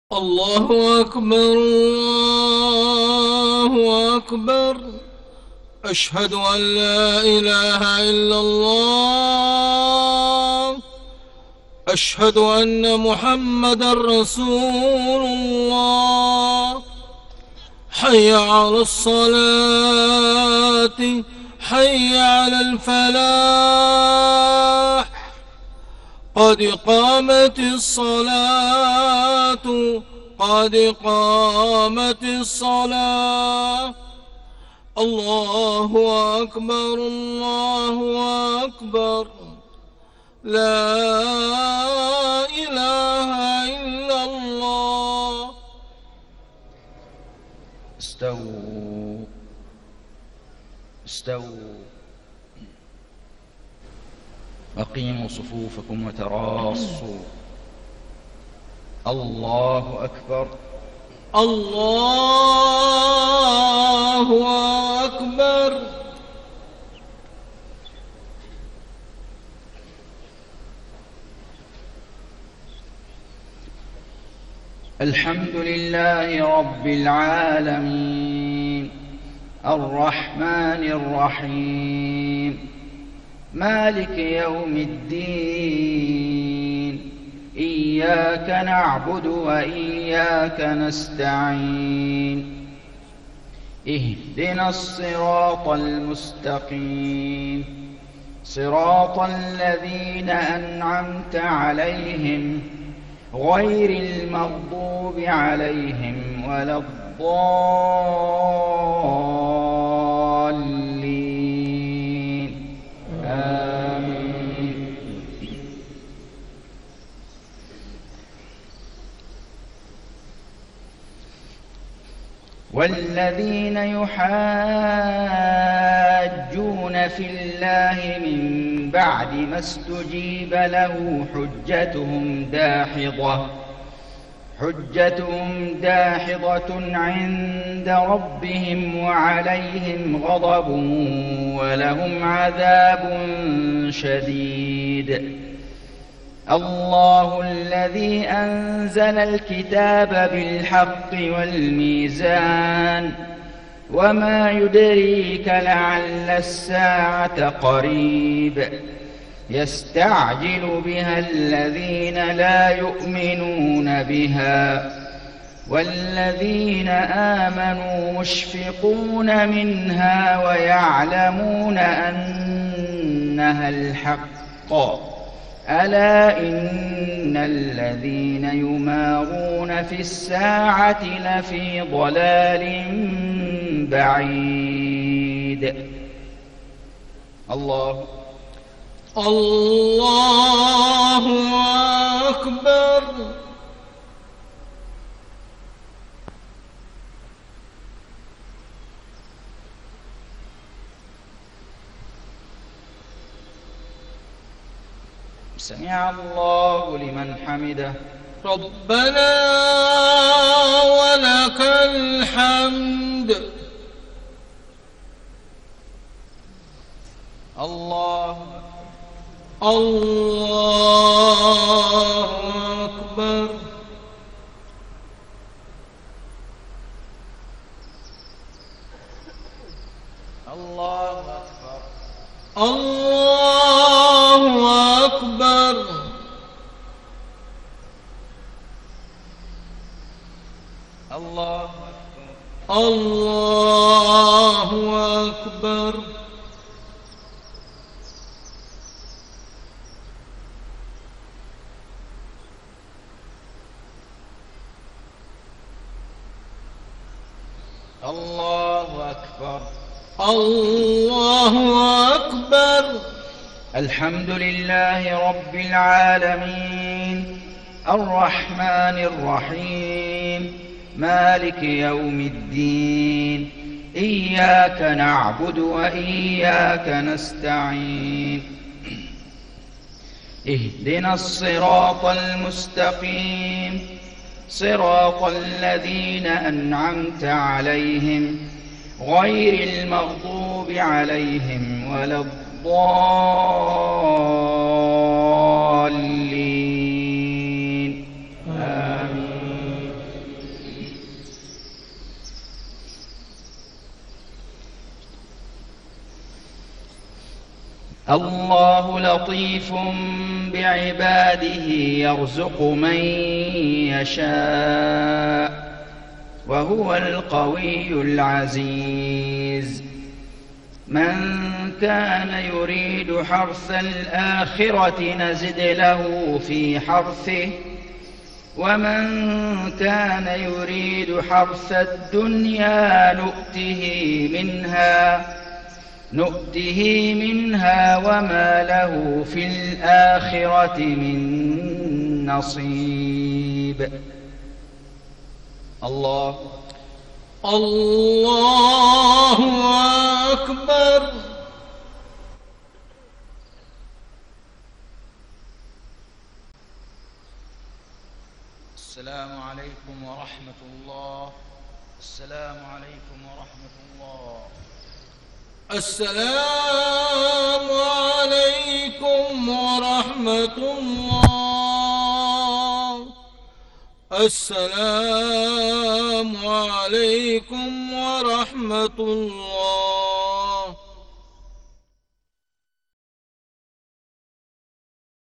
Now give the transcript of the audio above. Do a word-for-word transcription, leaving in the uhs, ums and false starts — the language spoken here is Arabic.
الله أكبر الله أكبر. أشهد أن لا إله إلا الله. أشهد أن محمدا رسول الله. حي على الصلاة، حي على الفلاح. قد قامت الصلاة، قد قامت الصلاة. الله أكبر الله أكبر. لا إله إلا الله. استووا استووا أقيموا صفوفكم وتراصوا. الله أكبر الله أكبر. الحمد لله رب العالمين، الرحمن الرحيم، مالك يوم الدين. إياك نعبد وإياك نستعين. اهدنا الصراط المستقيم، صراط الذين أنعمت عليهم غير المغضوب عليهم ولا الضالين. آمين. والذين يحاجون في الله من بعد ما استجيب له حجتهم داحضة حجتهم داحضة عند ربهم، وعليهم غضب ولهم عذاب شديد. الله الذي أنزل الكتاب بالحق والميزان، وما يدريك لعل الساعة قريب. يستعجل بها الذين لا يؤمنون بها، والذين آمنوا مشفقون منها ويعلمون أنها الحق. ألا إن الذين يمارون في الساعة لفي ضلال بعيد. الله الله أكبر. سمع الله لمن حمده. ربنا ولك الحمد. الله الله أكبر. الله أكبر. الله أكبر. الله أكبر. الله أكبر. الله أكبر. الله أكبر. الحمد لله رب العالمين، الرحمن الرحيم، مالك يوم الدين. إياك نعبد وإياك نستعين. اهدنا الصراط المستقيم، صراط الذين أنعمت عليهم غير المغضوب عليهم ولا الضالين. آمين. الله لطيف بعباده يرزق من يشاء وهو القوي العزيز. من كان يريد حرث الآخرة نزد له في حرثه ومن كان يريد حرث الدنيا نؤته منها نؤته منها وما له في الآخرة من نصيب. الله الله أكبر. السلام عليكم ورحمة الله. السلام عليكم ورحمة الله. السلام عليكم ورحمة الله. السلام عليكم ورحمة الله.